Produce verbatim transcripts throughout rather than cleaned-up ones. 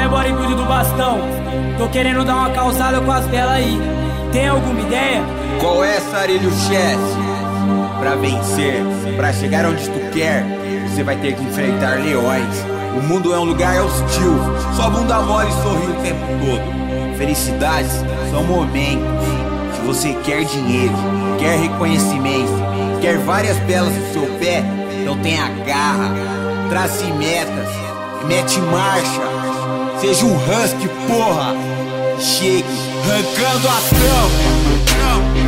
é bodybuilder do bastão. Tô querendo dar uma causada com as belas aí. Tem alguma ideia? Qual é, Sarilho Chess? Pra vencer, pra chegar onde tu quer, você vai ter que enfrentar leões. O mundo é um lugar hostil, só bunda mole e sorri o tempo todo. Felicidades são momentos. Se você quer dinheiro, quer reconhecimento, quer várias belas no seu pé, então tenha garra, trace metas e mete marcha. Seja um husky, porra. Chegue, arrancando a tampa.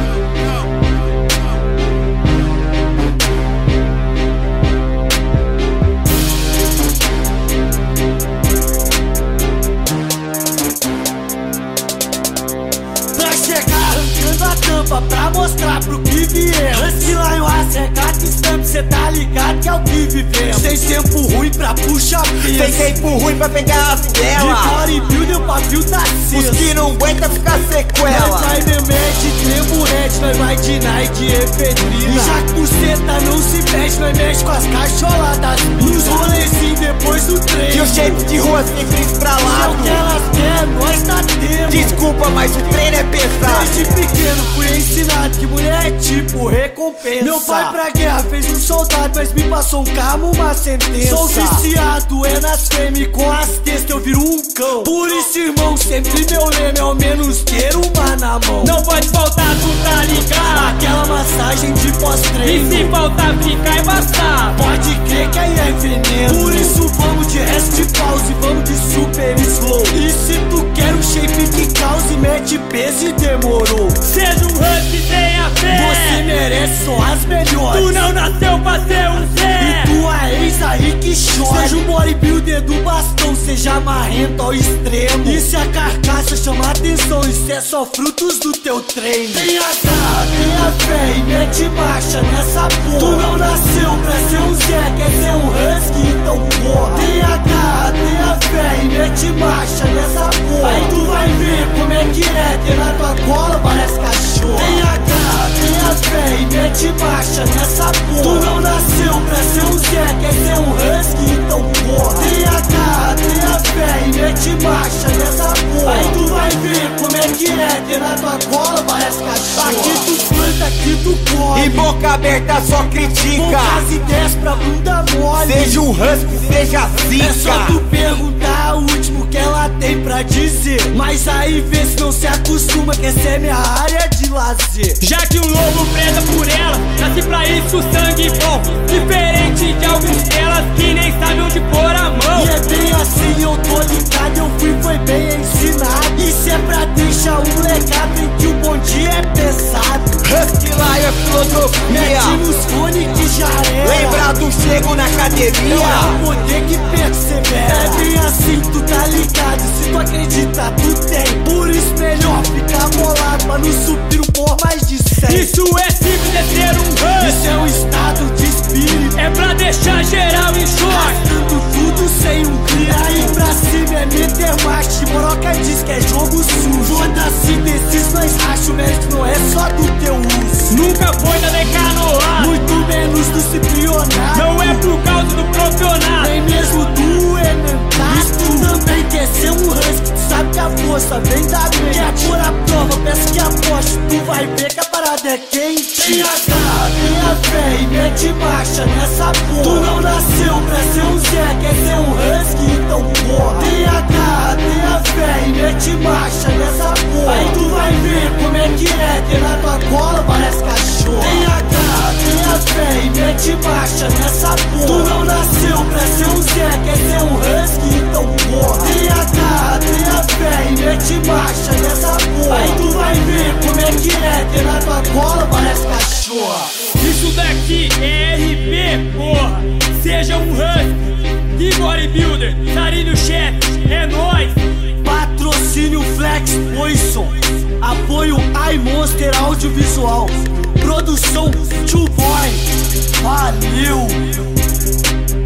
Pra mostrar pro que viemos. Husky Lion, Rassecat, Stamp, cê tá ligado que é o que vivemos. Sem tempo ruim pra puxar peso, sem tempo ruim pra pegar as telas. De bodybuilder, o pavio tá aceso. Os que não aguenta ficar sequela. Nós vai memete, tremurete, nós vai de Nike e efedrina. E já que buceta não se mexe, nós mexe com as cacholadas. Nos rolezinhos depois do treino. Que o shape de rua sempre pra lá. O que elas querem, nós tá tendo. Desculpa, mas o treino é pesado. Desde pequeno fui ensinado que mulher é tipo recompensa. Meu pai pra guerra fez um soldado, mas me passou um carro, uma sentença. Sou viciado, é nas fêmeas, com as testas eu viro um cão. Por isso, irmão, sempre meu lema é ao menos ter uma na mão. Não pode faltar, tu tá ligado? Aquela massagem de pós-treino. E se faltar, fica embaçado. Pode crer que aí é veneno. Por isso vamos de rest pause, vamos de super slow. E se tu quer um shape que cause, mete peso e demorou. Seja um husky, tenha fé. Você merece só as melhores. Tu não nasceu pra ser um Zé. E tua ex aí que chora. Seja um bodybuilder do bastão, seja marrento ao extremo. E se a carcaça chama atenção, isso é só frutos do teu treino. Tenha garra, tenha fé e mete marcha nessa porra. Tu não nasceu pra ser um Zé, quer ser um husky, então porra. Tenha garra, tenha fé e mete marcha nessa porra. Aí tu vai ver como é que é ter na tua cola, parece cachorro. Tenha garra, tenha fé e mete marcha nessa porra. Tu não nasceu pra ser um Zé, quer ser um husky, então porra. Tenha garra, tenha fé e mete marcha nessa porra. Aí tu vai ver como é que é ter na tua cola, parece cachorro. Aqui tu planta, aqui tu come. E boca aberta só critica. Poucas ideias pra bunda mole. Seja um husky, seja zica. É só tu perguntar o último que ela tem pra dizer. Mas aí vê se não se acostuma, que essa é minha área de lazer. Já que o lobo preza por ela, nasce pra isso sangue bom. Diferente de alguns delas que nem sabem onde pôr a mão. E é bem assim, eu tô ligado, eu fui, foi bem ensinado. Isso é pra deixar um legado em que o bom dia é pesado. Husky Lion é filosofia. Mete nos fones que já era. Lembrado, chego na academia. É o poder que persevera. É bem assim, tu tá ligado. Se tu acredita, tu tem. Por isso melhor ficar molado pra não subir um por mais de cem. Isso é simples, é ser um husky. Isso é um estado de espírito. É pra deixar geral em choque. Gastando tudo sem um clique. Aí pra cima é meter marcha. Moroca diz que é jogo sujo. Foda-se desses nós racha. O mérito não é só do teu uso. Nunca foi da decanoada, muito menos do ciprionato. Não é por causa do profissional, nem mesmo do ementato. E tu também quer ser um husky, tu sabe que a força vem da mente. Quer pôr a prova, peço que aposte. Tu vai ver que a parada é quente. Tenha garra, tenha fé e mete marcha nessa porra. Tu não nasceu pra ser um Zé, quer ser um husky, então porra. Tenha garra, tenha fé e mete marcha nessa porra. Aí tu vai ver como é que é ter na tua cola, parece cachorro. Tenha garra, tenha fé e mete marcha nessa porra. Tu não nasceu pra ser um Zé, quer ser um husky, então porra. Tenha garra, tenha fé e mete marcha nessa porra. Aí tu vai ver como é que é ter na tua cola, parece cachorro. Isso daqui é R P, porra. Seja um husky, de bodybuilder, Sarilho Chess, é nóis. Patrocínio Flex Poison. Apoio iMonster Audiovisual. Produção Two Boy. Valeu!